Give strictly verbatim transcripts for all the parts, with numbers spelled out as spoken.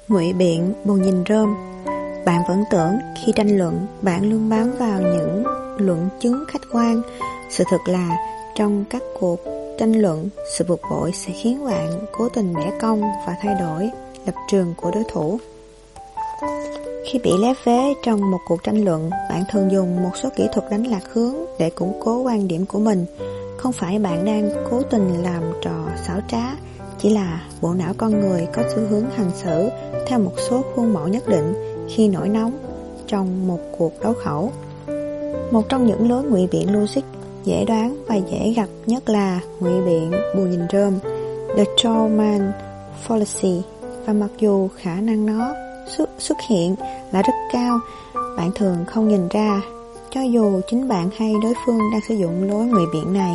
Ngụy biện, bù nhìn rơm. Bạn vẫn tưởng khi tranh luận, bạn luôn bám vào những luận chứng khách quan. Sự thật là trong các cuộc tranh luận, sự bực bội sẽ khiến bạn cố tình bẻ cong và thay đổi lập trường của đối thủ. Khi bị lép vế trong một cuộc tranh luận, bạn thường dùng một số kỹ thuật đánh lạc hướng để củng cố quan điểm của mình. Không phải bạn đang cố tình làm trò xảo trá, chỉ là bộ não con người có xu hướng hành xử theo một số khuôn mẫu nhất định khi nổi nóng trong một cuộc đấu khẩu. Một trong những lối ngụy biện logic dễ đoán và dễ gặp nhất là ngụy biện bù nhìn rơm, the Strawman fallacy, và mặc dù khả năng nó xuất, xuất hiện là rất cao, bạn thường không nhìn ra, cho dù chính bạn hay đối phương đang sử dụng lối ngụy biện này.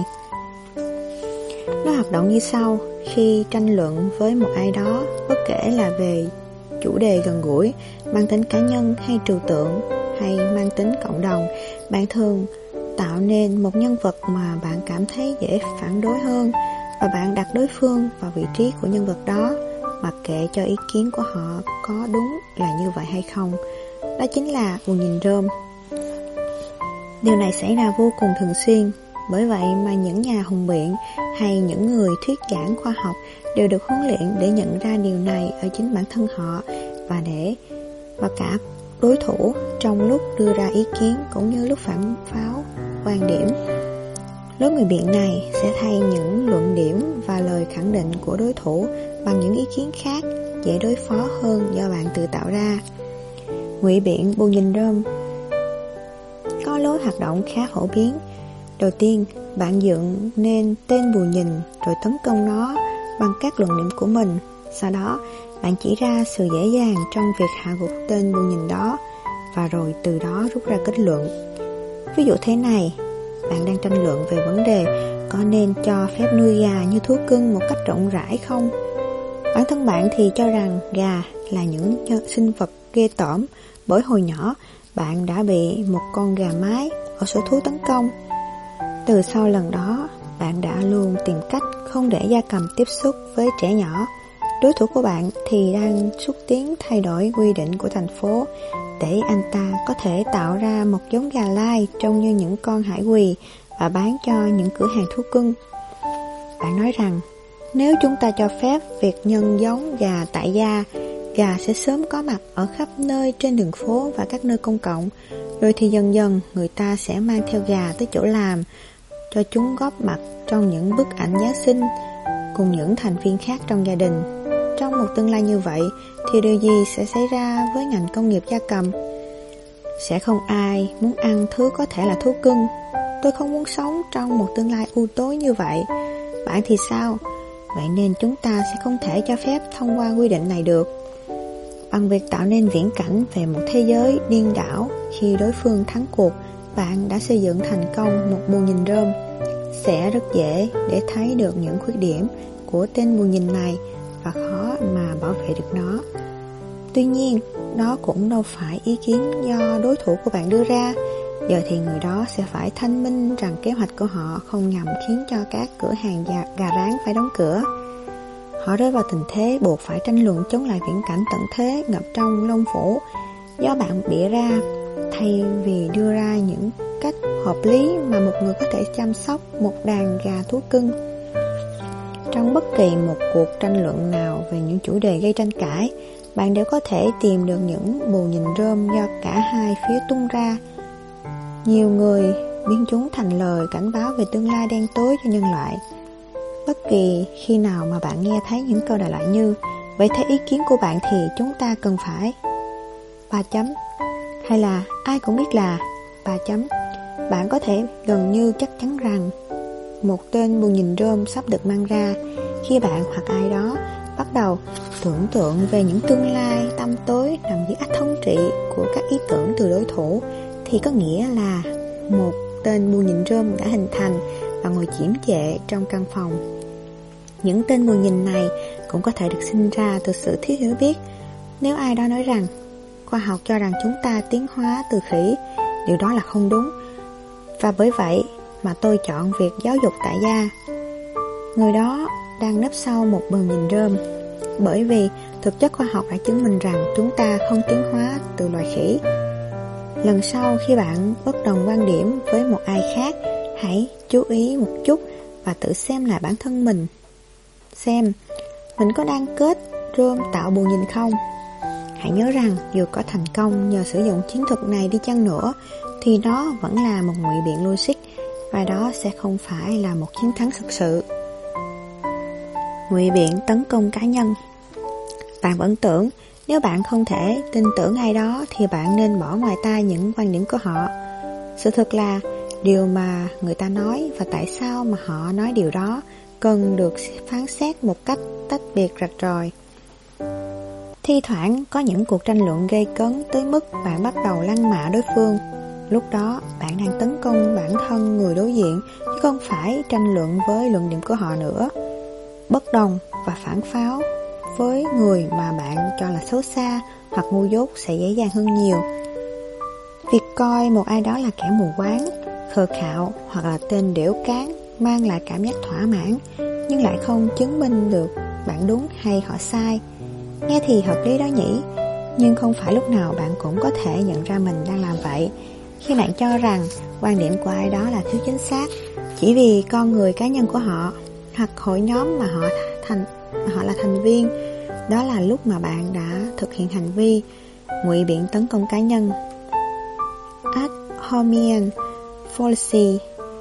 Nó hoạt động như sau: khi tranh luận với một ai đó, bất kể là về chủ đề gần gũi, mang tính cá nhân hay trừu tượng, hay mang tính cộng đồng, bạn thường tạo nên một nhân vật mà bạn cảm thấy dễ phản đối hơn, và bạn đặt đối phương vào vị trí của nhân vật đó, mặc kệ cho ý kiến của họ có đúng là như vậy hay không. Đó chính là bù nhìn rơm. Điều này xảy ra vô cùng thường xuyên. Bởi vậy mà những nhà hùng biện hay những người thuyết giảng khoa học đều được huấn luyện để nhận ra điều này ở chính bản thân họ, và để và cả đối thủ trong lúc đưa ra ý kiến cũng như lúc phản pháo quan điểm. Lối ngụy biện này sẽ thay những luận điểm và lời khẳng định của đối thủ bằng những ý kiến khác dễ đối phó hơn do bạn tự tạo ra. Ngụy biện bù nhìn rơm có lối hoạt động khá phổ biến. Đầu tiên, bạn dựng nên tên bù nhìn rồi tấn công nó bằng các luận điểm của mình. Sau đó, bạn chỉ ra sự dễ dàng trong việc hạ gục tên bù nhìn đó, và rồi từ đó rút ra kết luận. Ví dụ thế này: bạn đang tranh luận về vấn đề có nên cho phép nuôi gà như thú cưng một cách rộng rãi không? Bản thân bạn thì cho rằng gà là những sinh vật ghê tởm, bởi hồi nhỏ bạn đã bị một con gà mái ở sở thú tấn công. Từ sau lần đó, bạn đã luôn tìm cách không để gia cầm tiếp xúc với trẻ nhỏ. Đối thủ của bạn thì đang xúc tiến thay đổi quy định của thành phố để anh ta có thể tạo ra một giống gà lai trông như những con hải quỳ và bán cho những cửa hàng thú cưng. Bạn nói rằng nếu chúng ta cho phép việc nhân giống gà tại gia, gà sẽ sớm có mặt ở khắp nơi trên đường phố và các nơi công cộng. Rồi thì dần dần người ta sẽ mang theo gà tới chỗ làm, cho chúng góp mặt trong những bức ảnh Giáng sinh cùng những thành viên khác trong gia đình. Trong một tương lai như vậy thì điều gì sẽ xảy ra với ngành công nghiệp gia cầm? Sẽ không ai muốn ăn thứ có thể là thú cưng. Tôi không muốn sống trong một tương lai u tối như vậy. Bạn thì sao? Vậy nên chúng ta sẽ không thể cho phép thông qua quy định này được. Bằng việc tạo nên viễn cảnh về một thế giới điên đảo khi đối phương thắng cuộc, bạn đã xây dựng thành công một bù nhìn rơm. Sẽ rất dễ để thấy được những khuyết điểm của tên bù nhìn này và khó mà bảo vệ được nó. Tuy nhiên, đó cũng đâu phải ý kiến do đối thủ của bạn đưa ra. Giờ thì người đó sẽ phải thanh minh rằng kế hoạch của họ không nhằm khiến cho các cửa hàng gà, gà rán phải đóng cửa. Họ rơi vào tình thế buộc phải tranh luận chống lại viễn cảnh tận thế ngập trong lông vũ do bạn bịa ra, thay vì đưa ra những cách hợp lý mà một người có thể chăm sóc một đàn gà thú cưng. Trong bất kỳ một cuộc tranh luận nào về những chủ đề gây tranh cãi, bạn đều có thể tìm được những bù nhìn rơm do cả hai phía tung ra. Nhiều người biến chúng thành lời cảnh báo về tương lai đen tối cho nhân loại. Bất kỳ khi nào mà bạn nghe thấy những câu đại loại như "Vậy theo ý kiến của bạn thì chúng ta cần phải ba chấm", hay là "ai cũng biết là ba chấm", bạn có thể gần như chắc chắn rằng một tên bù nhìn rơm sắp được mang ra. Khi bạn hoặc ai đó bắt đầu tưởng tượng về những tương lai tăm tối nằm dưới ách thống trị của các ý tưởng từ đối thủ, thì có nghĩa là một tên bù nhìn rơm đã hình thành và ngồi chiếm trệ trong căn phòng. Những tên bù nhìn này cũng có thể được sinh ra từ sự thiếu hiểu biết. Nếu ai đó nói rằng khoa học cho rằng chúng ta tiến hóa từ khỉ, điều đó là không đúng, và bởi vậy mà tôi chọn việc giáo dục tại gia, người đó đang nấp sau một bù nhìn rơm. bởi vì thực chất khoa học đã chứng minh rằng chúng ta không tiến hóa từ loài khỉ. Lần sau khi bạn bất đồng quan điểm với một ai khác, hãy chú ý một chút và tự xem lại bản thân mình. Xem, mình có đang kết rơm tạo bù nhìn không? Hãy nhớ rằng dù có thành công nhờ sử dụng chiến thuật này đi chăng nữa, thì đó vẫn là một ngụy biện logic, và đó sẽ không phải là một chiến thắng thực sự. Ngụy biện tấn công cá nhân. Bạn vẫn tưởng nếu bạn không thể tin tưởng ai đó thì bạn nên bỏ ngoài tai những quan điểm của họ. Sự thật là điều mà người ta nói và tại sao mà họ nói điều đó cần được phán xét một cách tách biệt rạch ròi. Thi thoảng có những cuộc tranh luận gây cấn tới mức bạn bắt đầu lăng mạ đối phương. Lúc đó bạn đang tấn công bản thân người đối diện, chứ không phải tranh luận với luận điểm của họ nữa. Bất đồng và phản pháo với người mà bạn cho là xấu xa hoặc ngu dốt sẽ dễ dàng hơn nhiều. Việc coi một ai đó là kẻ mù quáng, khờ khạo hoặc là tên đểu cán mang lại cảm giác thỏa mãn, nhưng lại không chứng minh được bạn đúng hay họ sai. Nghe thì hợp lý đó nhỉ, nhưng không phải lúc nào bạn cũng có thể nhận ra mình đang làm vậy. Khi bạn cho rằng quan điểm của ai đó là thiếu chính xác chỉ vì con người cá nhân của họ hoặc hội nhóm mà họ thành họ là thành viên, đó là lúc mà bạn đã thực hiện hành vi ngụy biện tấn công cá nhân. Ad hominem fallacy.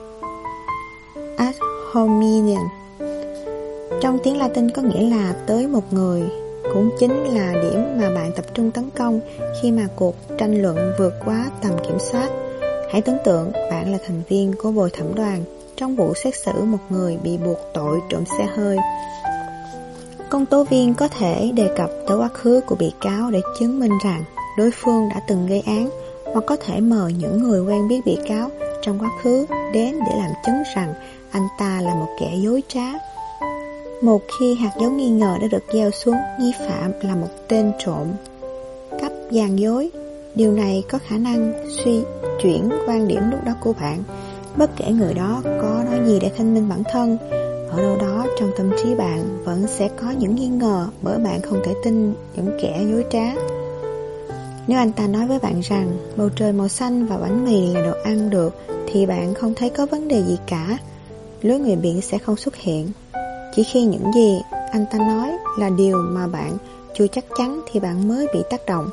Ad hominem trong tiếng Latin có nghĩa là tới một người, cũng chính là điểm mà bạn tập trung tấn công khi mà cuộc tranh luận vượt quá tầm kiểm soát. Hãy tưởng tượng bạn là thành viên của bồi thẩm đoàn trong vụ xét xử một người bị buộc tội trộm xe hơi. Công tố viên có thể đề cập tới quá khứ của bị cáo để chứng minh rằng đối phương đã từng gây án, hoặc có thể mời những người quen biết bị cáo trong quá khứ đến để làm chứng rằng anh ta là một kẻ dối trá. Một khi hạt giống nghi ngờ đã được gieo xuống, nghi phạm là một tên trộm cắp gian dối. Điều này có khả năng suy chuyển quan điểm lúc đó của bạn, bất kể người đó có nói gì để thanh minh bản thân. Ở đâu đó trong tâm trí bạn vẫn sẽ có những nghi ngờ, bởi bạn không thể tin những kẻ dối trá. Nếu anh ta nói với bạn rằng bầu trời màu xanh và bánh mì là đồ ăn được, thì bạn không thấy có vấn đề gì cả. Lối ngụy biện sẽ không xuất hiện. Chỉ khi những gì anh ta nói là điều mà bạn chưa chắc chắn thì bạn mới bị tác động.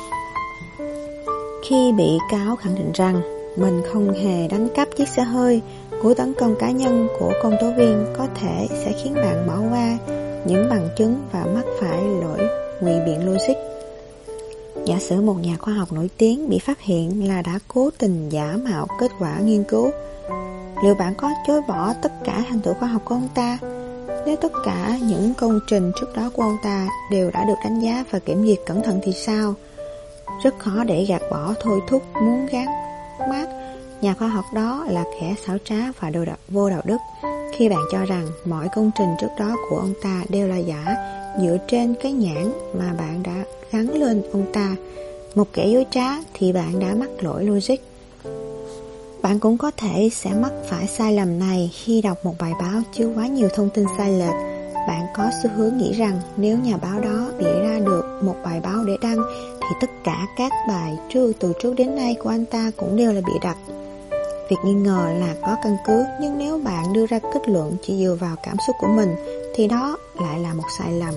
Khi bị cáo khẳng định rằng mình không hề đánh cắp chiếc xe hơi, cuộc tấn công cá nhân của công tố viên có thể sẽ khiến bạn bỏ qua những bằng chứng và mắc phải lỗi ngụy biện logic. Giả sử một nhà khoa học nổi tiếng bị phát hiện là đã cố tình giả mạo kết quả nghiên cứu, liệu bạn có chối bỏ tất cả thành tựu khoa học của ông ta? Nếu tất cả những công trình trước đó của ông ta đều đã được đánh giá và kiểm duyệt cẩn thận thì sao? Rất khó để gạt bỏ thôi thúc muốn gán mác nhà khoa học đó là kẻ xảo trá và đồ đạo, vô đạo đức. Khi bạn cho rằng mọi công trình trước đó của ông ta đều là giả dựa trên cái nhãn mà bạn đã gắn lên ông ta, một kẻ dối trá, thì bạn đã mắc lỗi logic. Bạn cũng có thể sẽ mắc phải sai lầm này khi đọc một bài báo chứa quá nhiều thông tin sai lệch. Bạn có xu hướng nghĩ rằng nếu nhà báo đó bịa ra được một bài báo để đăng thì tất cả các bài trước từ trước đến nay của anh ta cũng đều là bịa đặt. Việc nghi ngờ là có căn cứ, nhưng nếu bạn đưa ra kết luận chỉ dựa vào cảm xúc của mình thì đó lại là một sai lầm.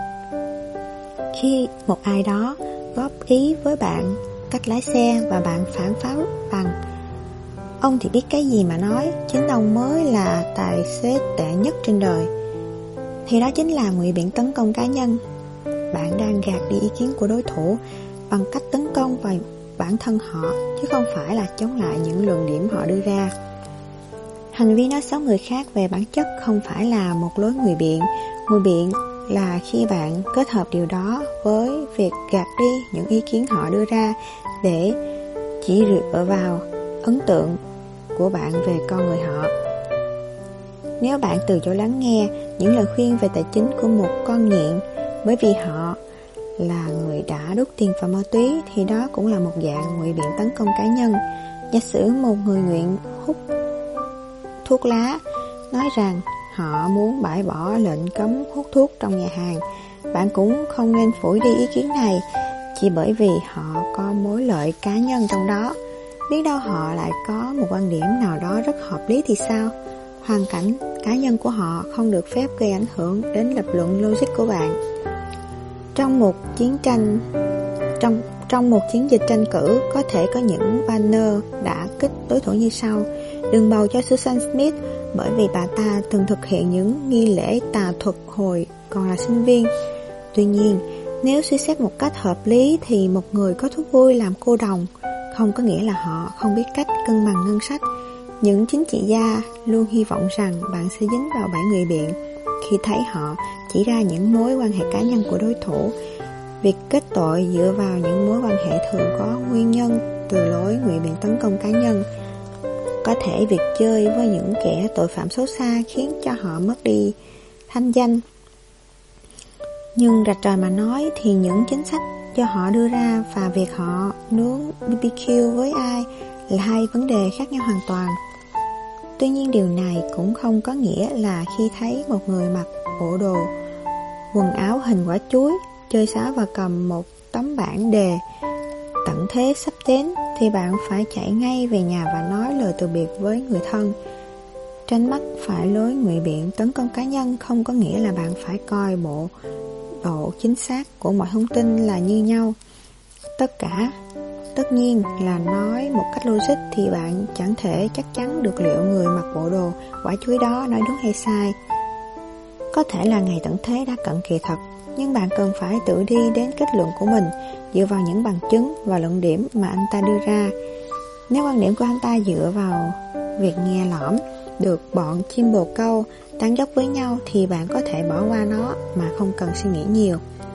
Khi một ai đó góp ý với bạn cách lái xe và bạn phản pháo rằng ông thì biết cái gì mà nói, chính ông mới là tài xế tệ nhất trên đời, thì đó chính là ngụy biện tấn công cá nhân. Bạn đang gạt đi ý kiến của đối thủ bằng cách tấn công vào bản thân họ, chứ không phải là chống lại những luận điểm họ đưa ra. Hành vi nói xấu người khác về bản chất không phải là một lối ngụy biện. Ngụy biện là khi bạn kết hợp điều đó với việc gạt đi những ý kiến họ đưa ra để chỉ dựa vào ấn tượng của bạn về con người họ. Nếu bạn từ chối lắng nghe những lời khuyên về tài chính của một con nghiện bởi vì họ là người đã đốt tiền vào ma túy, thì đó cũng là một dạng ngụy biện tấn công cá nhân. Giả sử một người nghiện hút thuốc lá nói rằng họ muốn bãi bỏ lệnh cấm hút thuốc trong nhà hàng, bạn cũng không nên phủi đi ý kiến này chỉ bởi vì họ có mối lợi cá nhân trong đó. Biết đâu họ lại có một quan điểm nào đó rất hợp lý thì sao? Hoàn cảnh cá nhân của họ không được phép gây ảnh hưởng đến lập luận logic của bạn. Trong một chiến tranh trong trong một chiến dịch tranh cử, có thể có những banner đã kích đối thủ như sau: đừng bầu cho Susan Smith bởi vì bà ta từng thực hiện những nghi lễ tà thuật hồi còn là sinh viên. Tuy nhiên, nếu suy xét một cách hợp lý thì một người có thú vui làm cô đồng không có nghĩa là họ không biết cách cân bằng ngân sách. Những chính trị gia luôn hy vọng rằng bạn sẽ dính vào bẫy ngụy biện khi thấy họ chỉ ra những mối quan hệ cá nhân của đối thủ. Việc kết tội dựa vào những mối quan hệ thường có nguyên nhân từ lối ngụy biện tấn công cá nhân. Có thể việc chơi với những kẻ tội phạm xấu xa khiến cho họ mất đi thanh danh. Nhưng rạch ròi mà nói thì những chính sách do họ đưa ra và việc họ nướng bê bê kiu với ai là hai vấn đề khác nhau hoàn toàn. Tuy nhiên điều này cũng không có nghĩa là khi thấy một người mặc bộ đồ, quần áo hình quả chuối, chơi sáo và cầm một tấm bảng đề tận thế sắp đến thì bạn phải chạy ngay về nhà và nói lời từ biệt với người thân. Tránh mắc phải lối ngụy biện tấn công cá nhân không có nghĩa là bạn phải coi bộ độ chính xác của mọi thông tin là như nhau. Tất cả Tất nhiên là nói một cách logic thì bạn chẳng thể chắc chắn được liệu người mặc bộ đồ quả chuối đó nói đúng hay sai. Có thể là ngày tận thế đã cận kề thật, nhưng bạn cần phải tự đi đến kết luận của mình dựa vào những bằng chứng và luận điểm mà anh ta đưa ra. Nếu quan điểm của anh ta dựa vào việc nghe lõm được bọn chim bồ câu tán dóc với nhau thì bạn có thể bỏ qua nó mà không cần suy nghĩ nhiều.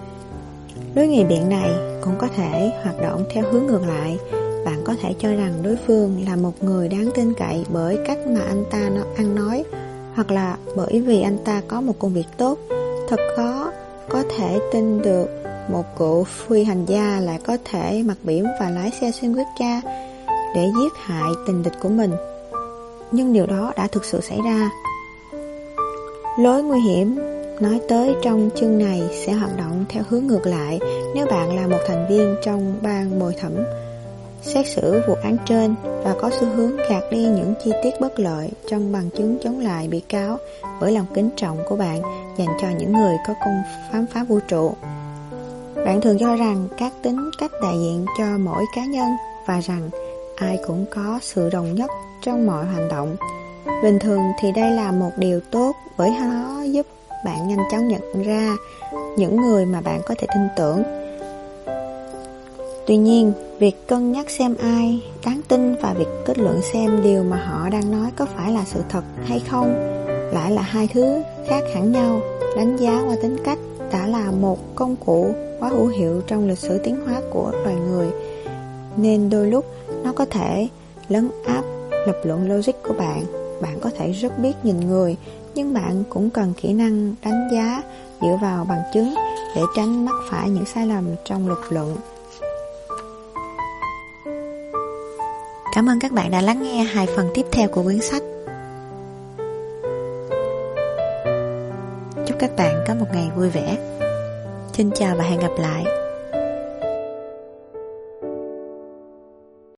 Lối ngụy biện này cũng có thể hoạt động theo hướng ngược lại. Bạn có thể cho rằng đối phương là một người đáng tin cậy bởi cách mà anh ta ăn nói, hoặc là bởi vì anh ta có một công việc tốt. Thật khó có thể tin được một cựu phi hành gia lại có thể mặc biểm và lái xe xuyên quốc gia để giết hại tình địch của mình. Nhưng điều đó đã thực sự xảy ra. Lối nguy hiểm nói tới trong chương này sẽ hoạt động theo hướng ngược lại nếu bạn là một thành viên trong ban bồi thẩm xét xử vụ án trên và có xu hướng gạt đi những chi tiết bất lợi trong bằng chứng chống lại bị cáo bởi lòng kính trọng của bạn dành cho những người có công khám phá vũ trụ. Bạn thường cho rằng các tính cách đại diện cho mỗi cá nhân và rằng ai cũng có sự đồng nhất trong mọi hành động. Bình thường thì đây là một điều tốt bởi nó giúp bạn nhanh chóng nhận ra những người mà bạn có thể tin tưởng. Tuy nhiên, việc cân nhắc xem ai đáng tin và việc kết luận xem điều mà họ đang nói có phải là sự thật hay không lại là hai thứ khác hẳn nhau. Đánh giá qua tính cách đã là một công cụ quá hữu hiệu trong lịch sử tiến hóa của loài người, nên đôi lúc nó có thể lấn áp lập luận logic của bạn. Bạn có thể rất biết nhìn người, nhưng bạn cũng cần kỹ năng đánh giá dựa vào bằng chứng để tránh mắc phải những sai lầm trong lập luận. Cảm ơn các bạn đã lắng nghe hai phần tiếp theo của quyển sách. Chúc các bạn có một ngày vui vẻ. Xin chào và hẹn gặp lại.